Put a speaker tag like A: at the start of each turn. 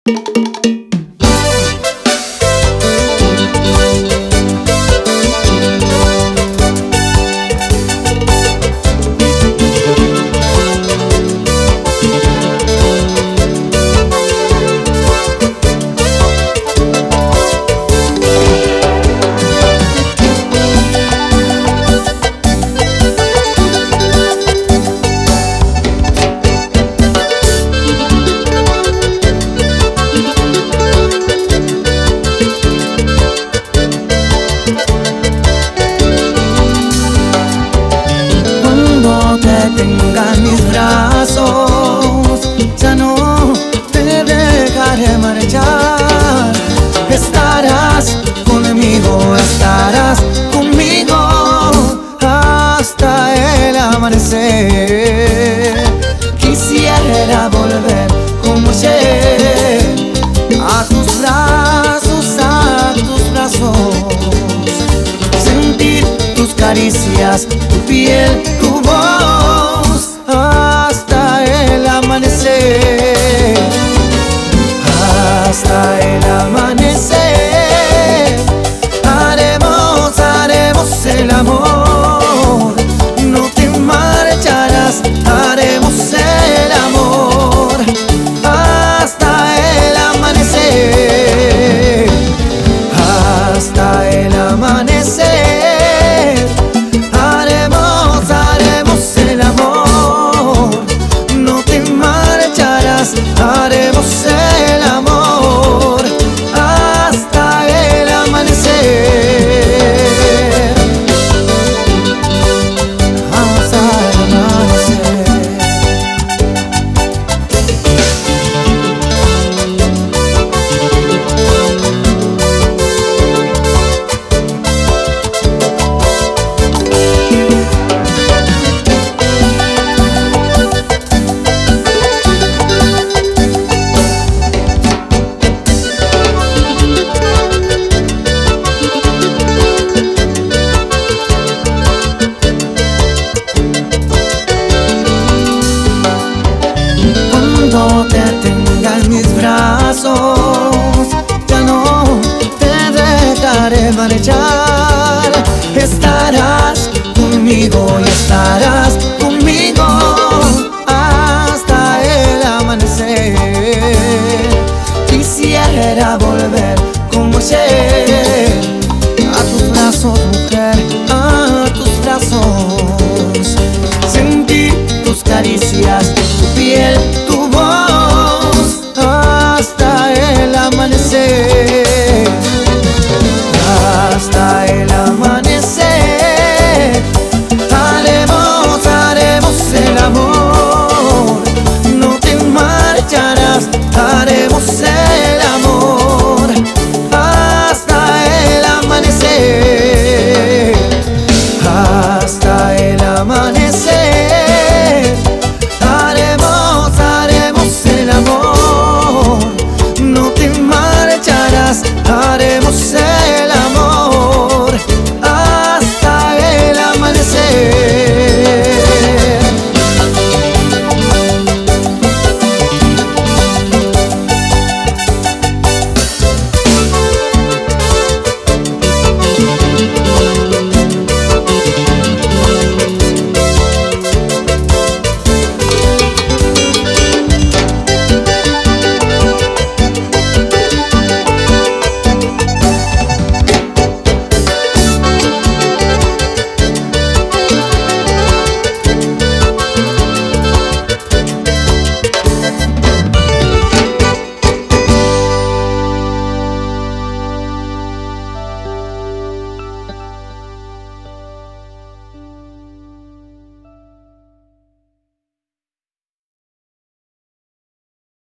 A: Tenga en mis brazos, ya no te dejaré marchar. Estarás conmigo hasta el amanecer. Quisiera volver como ayer a tus brazos, sentir tus caricias, tu piel, tu voz, hasta el amanecer, hasta el amanecer. Haremos el amor, no te marcharás. Haremos el amor hasta el amanecer, hasta el amanecer. Haremos el amor, no te marcharás. Haremos el amor hasta el amanecer, hasta el amanecer. Cuando te tenga en mis brazos, ya no te dejaré marchar. Estarás conmigo y estarás conmigo hasta el amanecer. Quisiera volver como ayer a tus brazos, mujer, a tus brazos, sentir tus caricias,